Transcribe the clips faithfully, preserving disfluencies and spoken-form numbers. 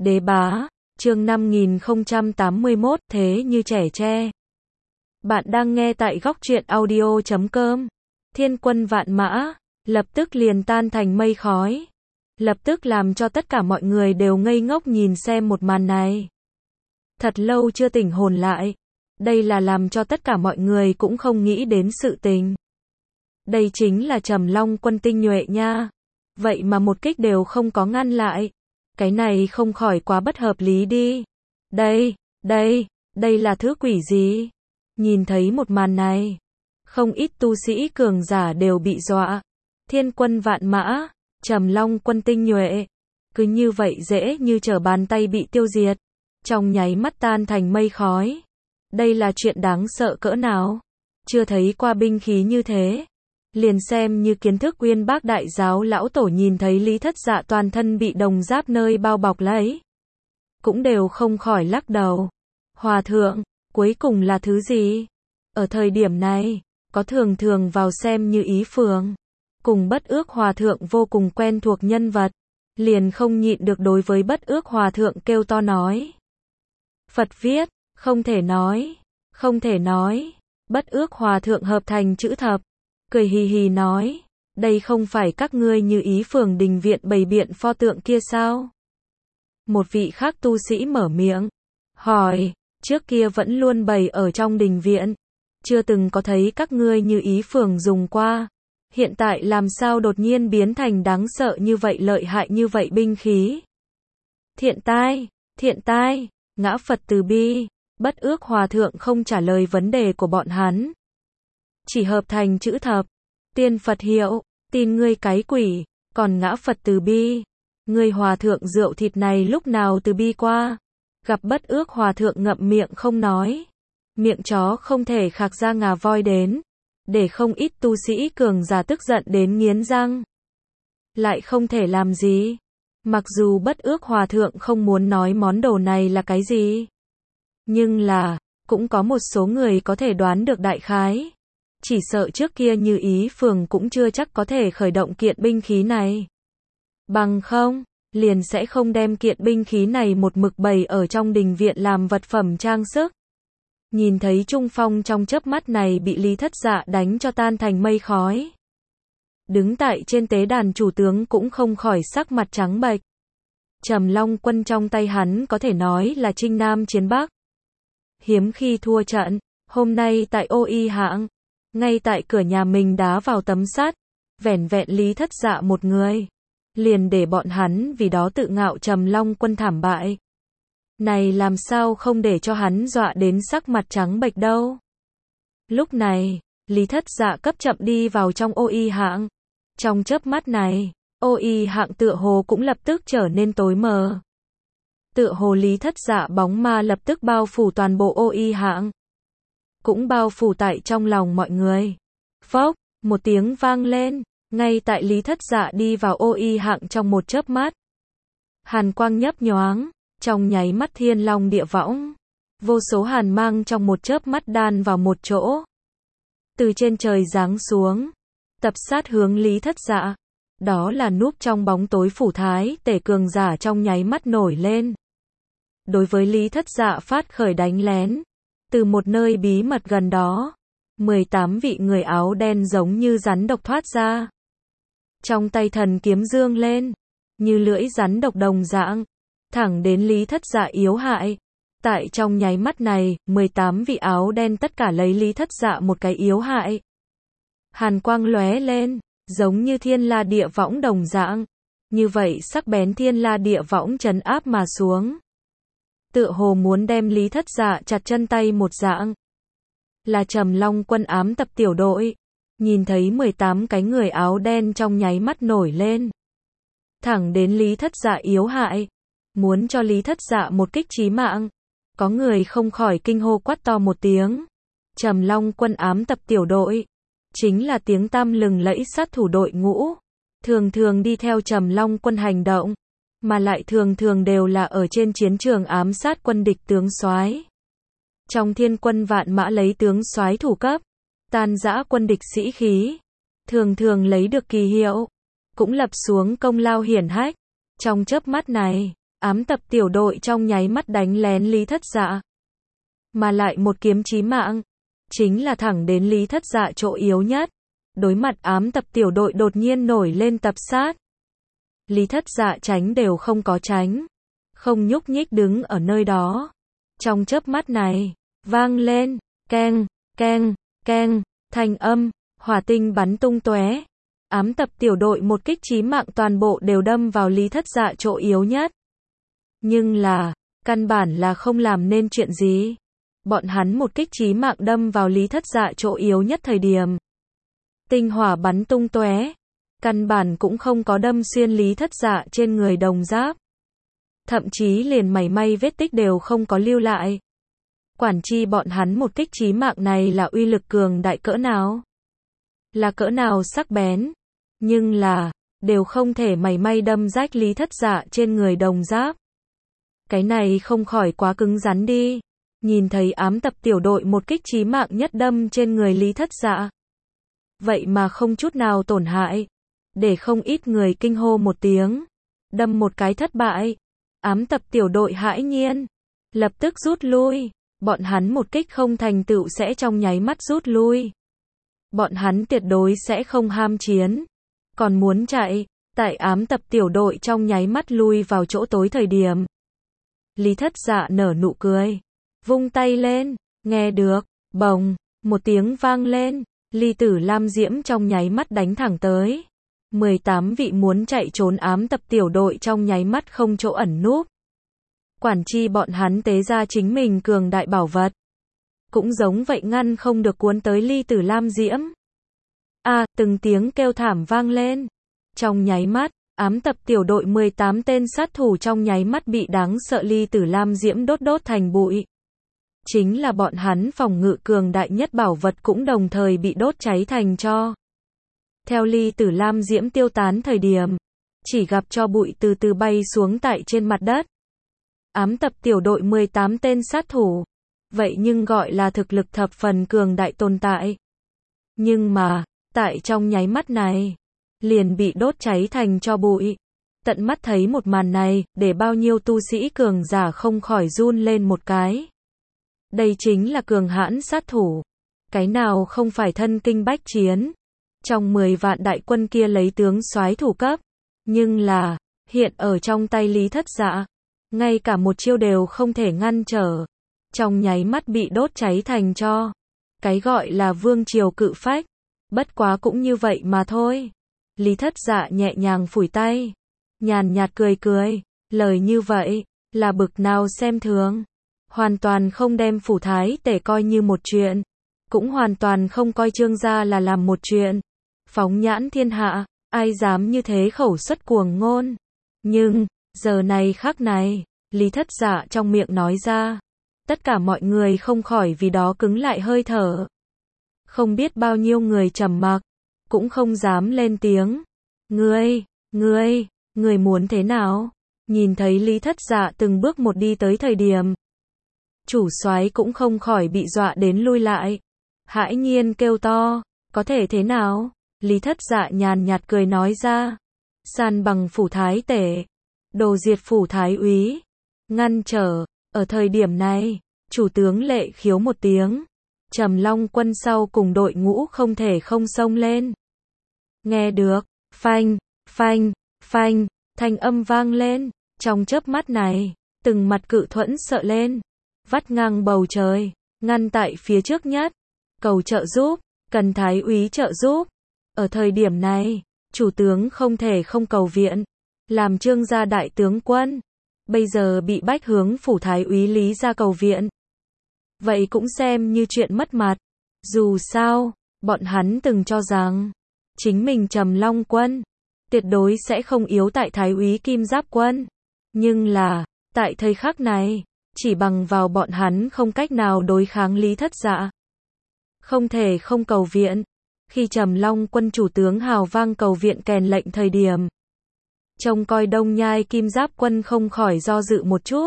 Đế bá, chương năm nghìn không trăm tám mươi mốt, thế như trẻ tre. Bạn đang nghe tại góc truyện audio chấm com. Thiên quân vạn mã, lập tức liền tan thành mây khói. Lập tức làm cho tất cả mọi người đều ngây ngốc nhìn xem một màn này. Thật lâu chưa tỉnh hồn lại. Đây là làm cho tất cả mọi người cũng không nghĩ đến sự tình. Đây chính là Trầm Long quân tinh nhuệ nha. Vậy mà một kích đều không có ngăn lại. Cái này không khỏi quá bất hợp lý đi. Đây, đây, đây là thứ quỷ gì? Nhìn thấy một màn này, không ít tu sĩ cường giả đều bị dọa. Thiên quân vạn mã, Trầm Long quân tinh nhuệ, cứ như vậy dễ như trở bàn tay bị tiêu diệt, trong nháy mắt tan thành mây khói. Đây là chuyện đáng sợ cỡ nào? Chưa thấy qua binh khí như thế. Liền xem như kiến thức Uyên Bác đại giáo lão tổ nhìn thấy Lý Thất Dạ toàn thân bị đồng giáp nơi bao bọc lấy, cũng đều không khỏi lắc đầu. Hòa thượng, cuối cùng là thứ gì? Ở thời điểm này, có thường thường vào xem như Ý Phường, cùng Bất Ước Hòa thượng vô cùng quen thuộc nhân vật, liền không nhịn được đối với Bất Ước Hòa thượng kêu to nói. Phật viết, không thể nói, không thể nói. Bất Ước Hòa thượng hợp thành chữ thập, cười hì hì nói, đây không phải các ngươi như Ý Phường đình viện bày biện pho tượng kia sao? Một vị khác tu sĩ mở miệng, hỏi, trước kia vẫn luôn bày ở trong đình viện, chưa từng có thấy các ngươi như Ý Phường dùng qua, hiện tại làm sao đột nhiên biến thành đáng sợ như vậy, lợi hại như vậy binh khí? Thiện tai, thiện tai, ngã Phật từ bi. Bất Ước Hòa thượng không trả lời vấn đề của bọn hắn, chỉ hợp thành chữ thập. Tiên Phật hiệu, tin ngươi cái quỷ, còn ngã Phật từ bi. Ngươi hòa thượng rượu thịt này lúc nào từ bi qua? Gặp Bất Ước Hòa thượng ngậm miệng không nói. Miệng chó không thể khạc ra ngà voi đến. Để không ít tu sĩ cường giả tức giận đến nghiến răng. Lại không thể làm gì. Mặc dù Bất Ước Hòa thượng không muốn nói món đồ này là cái gì, nhưng là, cũng có một số người có thể đoán được đại khái. Chỉ sợ trước kia như Ý Phường cũng chưa chắc có thể khởi động kiện binh khí này. Bằng không, liền sẽ không đem kiện binh khí này một mực bày ở trong đình viện làm vật phẩm trang sức. Nhìn thấy Trung Phong trong chớp mắt này bị Lý Thất Dạ đánh cho tan thành mây khói. Đứng tại trên tế đàn chủ tướng cũng không khỏi sắc mặt trắng bệch. Trầm Long quân trong tay hắn có thể nói là chinh nam chiến bắc. Hiếm khi thua trận, hôm nay tại Ô Y hạng, ngay tại cửa nhà mình đá vào tấm sắt, vẻn vẹn Lý Thất Dạ một người, liền để bọn hắn vì đó tự ngạo Trầm Long quân thảm bại. Này làm sao không để cho hắn dọa đến sắc mặt trắng bệch đâu. Lúc này, Lý Thất Dạ cấp chậm đi vào trong Ô Y hạng. Trong chớp mắt này, Ô Y hạng tựa hồ cũng lập tức trở nên tối mờ. Tựa hồ Lý Thất Dạ bóng ma lập tức bao phủ toàn bộ Ô Y hạng, cũng bao phủ tại trong lòng mọi người. Phốc, một tiếng vang lên, ngay tại Lý Thất Dạ đi vào Ô Y hạng trong một chớp mắt. Hàn quang nhấp nhoáng, trong nháy mắt thiên long địa võng, vô số hàn mang trong một chớp mắt đan vào một chỗ. Từ trên trời giáng xuống, tập sát hướng Lý Thất Dạ. Đó là núp trong bóng tối phủ thái tể cường giả trong nháy mắt nổi lên. Đối với Lý Thất Dạ phát khởi đánh lén. Từ một nơi bí mật gần đó, mười tám vị người áo đen giống như rắn độc thoát ra. Trong tay thần kiếm dương lên, như lưỡi rắn độc đồng dạng, thẳng đến Lý Thất Dạ yếu hại. Tại trong nháy mắt này, mười tám vị áo đen tất cả lấy Lý Thất Dạ một cái yếu hại. Hàn quang lóe lên, giống như thiên la địa võng đồng dạng. Như vậy sắc bén thiên la địa võng trấn áp mà xuống. Tựa hồ muốn đem Lý Thất Dạ chặt chân tay một dạng. Là Trầm Long quân ám tập tiểu đội. Nhìn thấy mười tám cái người áo đen trong nháy mắt nổi lên. Thẳng đến Lý Thất Dạ yếu hại. Muốn cho Lý Thất Dạ một kích chí mạng. Có người không khỏi kinh hô quát to một tiếng. Trầm Long quân ám tập tiểu đội. Chính là tiếng tăm lừng lẫy sát thủ đội ngũ. Thường thường đi theo Trầm Long quân hành động. Mà lại thường thường đều là ở trên chiến trường ám sát quân địch tướng soái. Trong thiên quân vạn mã lấy tướng soái thủ cấp, tan rã quân địch sĩ khí. Thường thường lấy được kỳ hiệu, cũng lập xuống công lao hiển hách. Trong chớp mắt này, ám tập tiểu đội trong nháy mắt đánh lén Lý Thất Dạ. Mà lại một kiếm chí mạng, chính là thẳng đến Lý Thất Dạ chỗ yếu nhất. Đối mặt ám tập tiểu đội đột nhiên nổi lên tập sát. Lý Thất Dạ tránh đều không có tránh, không nhúc nhích đứng ở nơi đó. Trong chớp mắt này, vang lên, keng, keng, keng, thanh âm, hỏa tinh bắn tung tóe. Ám tập tiểu đội một kích chí mạng toàn bộ đều đâm vào Lý Thất Dạ chỗ yếu nhất. Nhưng là, căn bản là không làm nên chuyện gì. Bọn hắn một kích chí mạng đâm vào Lý Thất Dạ chỗ yếu nhất thời điểm. Tinh hỏa bắn tung tóe, căn bản cũng không có đâm xuyên Lý Thất Dạ trên người đồng giáp. Thậm chí liền mảy may vết tích đều không có lưu lại. Quản chi bọn hắn một kích chí mạng này là uy lực cường đại cỡ nào? Là cỡ nào sắc bén? Nhưng là, đều không thể mảy may đâm rách Lý Thất Dạ trên người đồng giáp. Cái này không khỏi quá cứng rắn đi. Nhìn thấy ám tập tiểu đội một kích chí mạng nhất đâm trên người Lý Thất Dạ. Vậy mà không chút nào tổn hại. Để không ít người kinh hô một tiếng. Đâm một cái thất bại. Ám tập tiểu đội hãi nhiên. Lập tức rút lui. Bọn hắn một kích không thành tựu sẽ trong nháy mắt rút lui. Bọn hắn tuyệt đối sẽ không ham chiến. Còn muốn chạy. Tại ám tập tiểu đội trong nháy mắt lui vào chỗ tối thời điểm. Lý Thất Dạ nở nụ cười. Vung tay lên. Nghe được. Bồng. Một tiếng vang lên. Ly Tử Lam Diễm trong nháy mắt đánh thẳng tới. mười tám vị muốn chạy trốn ám tập tiểu đội trong nháy mắt không chỗ ẩn núp. Quản chi bọn hắn tế ra chính mình cường đại bảo vật. Cũng giống vậy ngăn không được cuốn tới Ly Tử Lam Diễm. A, à, từng tiếng kêu thảm vang lên. Trong nháy mắt, ám tập tiểu đội mười tám tên sát thủ trong nháy mắt bị đáng sợ Ly Tử Lam Diễm đốt đốt thành bụi. Chính là bọn hắn phòng ngự cường đại nhất bảo vật cũng đồng thời bị đốt cháy thành tro. Theo Ly Tử Lam Diễm tiêu tán thời điểm, chỉ gặp cho bụi từ từ bay xuống tại trên mặt đất. Ám tập tiểu đội mười tám tên sát thủ. Vậy nhưng gọi là thực lực thập phần cường đại tồn tại. Nhưng mà, tại trong nháy mắt này, liền bị đốt cháy thành tro bụi. Tận mắt thấy một màn này, để bao nhiêu tu sĩ cường giả không khỏi run lên một cái. Đây chính là cường hãn sát thủ. Cái nào không phải thân kinh bách chiến. Trong mười vạn đại quân kia lấy tướng soái thủ cấp. Nhưng là, hiện ở trong tay Lý Thất Dạ. Ngay cả một chiêu đều không thể ngăn trở. Trong nháy mắt bị đốt cháy thành tro. Cái gọi là vương triều cự phách. Bất quá cũng như vậy mà thôi. Lý Thất Dạ nhẹ nhàng phủi tay. Nhàn nhạt cười cười. Lời như vậy, là bực nào xem thường. Hoàn toàn không đem phủ thái tể coi như một chuyện. Cũng hoàn toàn không coi Trương gia là làm một chuyện. Phóng nhãn thiên hạ, ai dám như thế khẩu xuất cuồng ngôn. Nhưng, giờ này khắc này, Lý Thất Dạ trong miệng nói ra. Tất cả mọi người không khỏi vì đó cứng lại hơi thở. Không biết bao nhiêu người trầm mặc, cũng không dám lên tiếng. Ngươi, ngươi, ngươi muốn thế nào? Nhìn thấy Lý Thất Dạ từng bước một đi tới thời điểm. Chủ soái cũng không khỏi bị dọa đến lui lại. Hãi nhiên kêu to, có thể thế nào? Lý Thất Dạ nhàn nhạt cười nói ra. San bằng phủ thái tể. Đồ diệt phủ thái úy. Ngăn trở. Ở thời điểm này, chủ tướng Lệ Khiếu một tiếng. Trầm Long quân sau cùng đội ngũ không thể không xông lên. Nghe được. Phanh, phanh, phanh. Thanh âm vang lên. Trong chớp mắt này, từng mặt cự thuẫn sợ lên. Vắt ngang bầu trời. Ngăn tại phía trước nhất. Cầu trợ giúp. Cần thái úy trợ giúp. Ở thời điểm này, chủ tướng không thể không cầu viện. Làm Trương gia đại tướng quân. Bây giờ bị bách hướng phủ thái úy Lý gia cầu viện. Vậy cũng xem như chuyện mất mặt. Dù sao, bọn hắn từng cho rằng, chính mình Trầm Long quân, tuyệt đối sẽ không yếu tại thái úy Kim Giáp quân. Nhưng là, tại thời khắc này, chỉ bằng vào bọn hắn không cách nào đối kháng Lý Thất Dạ. Không thể không cầu viện. Khi Trầm Long quân chủ tướng hào vang cầu viện kèn lệnh thời điểm. Trông coi Đông Nhai Kim Giáp quân không khỏi do dự một chút.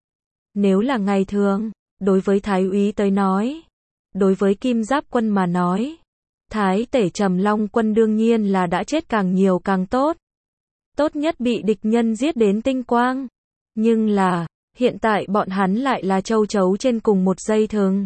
Nếu là ngày thường, đối với thái úy tới nói, đối với Kim Giáp quân mà nói, thái tể Trầm Long quân đương nhiên là đã chết càng nhiều càng tốt. Tốt nhất bị địch nhân giết đến tinh quang. Nhưng là, hiện tại bọn hắn lại là châu chấu trên cùng một dây thừng.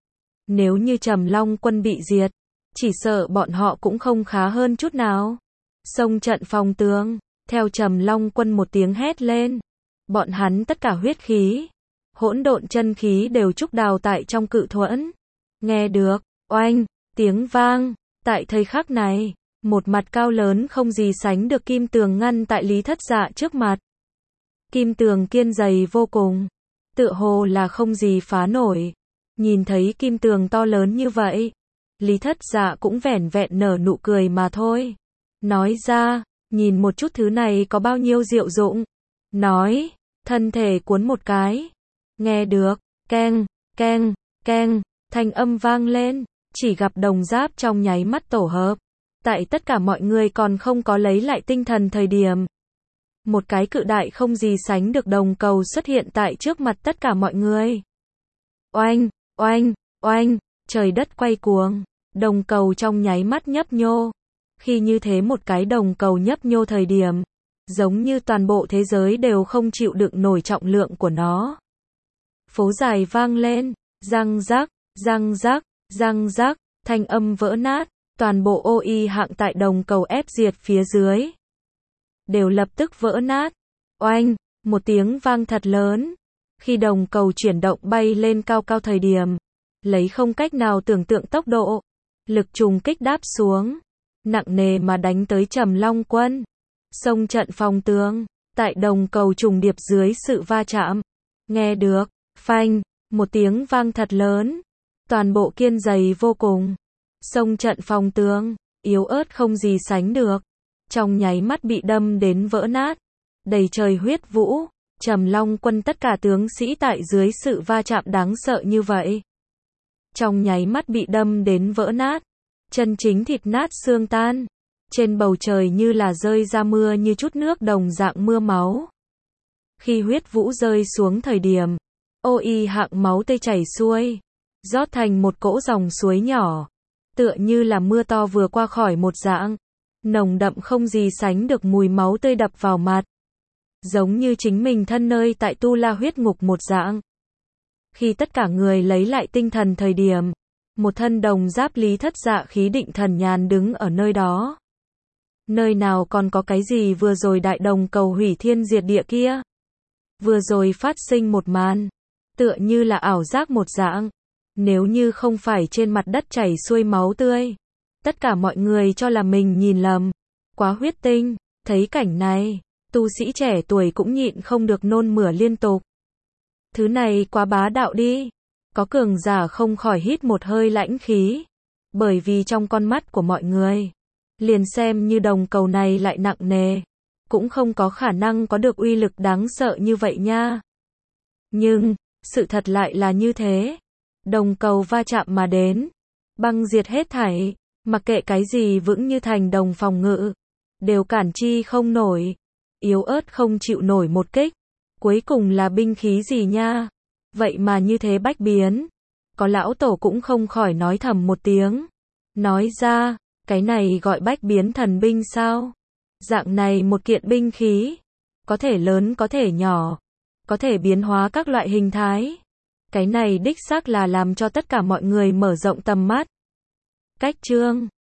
Nếu như Trầm Long quân bị diệt, chỉ sợ bọn họ cũng không khá hơn chút nào. Xông trận phòng tướng, theo Trầm Long quân một tiếng hét lên. Bọn hắn tất cả huyết khí, hỗn độn chân khí đều trúc đào tại trong cự thuẫn. Nghe được, oanh, tiếng vang, tại thời khắc này, một mặt cao lớn không gì sánh được kim tường ngăn tại Lý Thất Dạ trước mặt. Kim tường kiên dày vô cùng, tựa hồ là không gì phá nổi. Nhìn thấy kim tường to lớn như vậy, Lý Thất Dạ cũng vẻn vẹn nở nụ cười mà thôi. Nói ra, nhìn một chút thứ này có bao nhiêu diệu dụng. Nói, thân thể cuốn một cái. Nghe được, keng, keng, keng, thanh âm vang lên, chỉ gặp đồng giáp trong nháy mắt tổ hợp. Tại tất cả mọi người còn không có lấy lại tinh thần thời điểm. Một cái cự đại không gì sánh được đồng cầu xuất hiện tại trước mặt tất cả mọi người. Oanh, oanh, oanh, trời đất quay cuồng, đồng cầu trong nháy mắt nhấp nhô. Khi như thế một cái đồng cầu nhấp nhô thời điểm, giống như toàn bộ thế giới đều không chịu đựng nổi trọng lượng của nó. Phố dài vang lên, răng rắc, răng rắc, răng rắc, thanh âm vỡ nát, toàn bộ ô y hạng tại đồng cầu ép diệt phía dưới. Đều lập tức vỡ nát. Oanh, một tiếng vang thật lớn. Khi đồng cầu chuyển động bay lên cao cao thời điểm, lấy không cách nào tưởng tượng tốc độ, lực trùng kích đáp xuống, nặng nề mà đánh tới Trầm Long quân. Xông trận phòng tướng, tại đồng cầu trùng điệp dưới sự va chạm. Nghe được, phanh, một tiếng vang thật lớn. Toàn bộ kiên dày vô cùng. Xông trận phòng tướng, yếu ớt không gì sánh được. Trong nháy mắt bị đâm đến vỡ nát. Đầy trời huyết vũ. Trầm Long quân tất cả tướng sĩ tại dưới sự va chạm đáng sợ như vậy. Trong nháy mắt bị đâm đến vỡ nát. Chân chính thịt nát xương tan. Trên bầu trời như là rơi ra mưa như chút nước đồng dạng mưa máu. Khi huyết vũ rơi xuống thời điểm, ô y hạng máu tươi chảy xuôi, rót thành một cỗ dòng suối nhỏ, tựa như là mưa to vừa qua khỏi một dạng, nồng đậm không gì sánh được mùi máu tươi đập vào mặt, giống như chính mình thân nơi tại Tu La huyết ngục một dạng. Khi tất cả người lấy lại tinh thần thời điểm, một thân đồng giáp Lý Thất Dạ khí định thần nhàn đứng ở nơi đó. Nơi nào còn có cái gì vừa rồi đại đồng cầu hủy thiên diệt địa kia. Vừa rồi phát sinh một màn, tựa như là ảo giác một dạng. Nếu như không phải trên mặt đất chảy xuôi máu tươi, tất cả mọi người cho là mình nhìn lầm. Quá huyết tinh, thấy cảnh này, tu sĩ trẻ tuổi cũng nhịn không được nôn mửa liên tục. Thứ này quá bá đạo đi. Có cường giả không khỏi hít một hơi lãnh khí. Bởi vì trong con mắt của mọi người, liền xem như đồng cầu này lại nặng nề, cũng không có khả năng có được uy lực đáng sợ như vậy nha. Nhưng, sự thật lại là như thế. Đồng cầu va chạm mà đến, băng diệt hết thảy, mặc kệ cái gì vững như thành đồng phòng ngự, đều cản chi không nổi, yếu ớt không chịu nổi một kích. Cuối cùng là binh khí gì nha? Vậy mà như thế bách biến. Có lão tổ cũng không khỏi nói thầm một tiếng. Nói ra, cái này gọi bách biến thần binh sao? Dạng này một kiện binh khí, có thể lớn có thể nhỏ, có thể biến hóa các loại hình thái. Cái này đích xác là làm cho tất cả mọi người mở rộng tầm mắt. Cách chương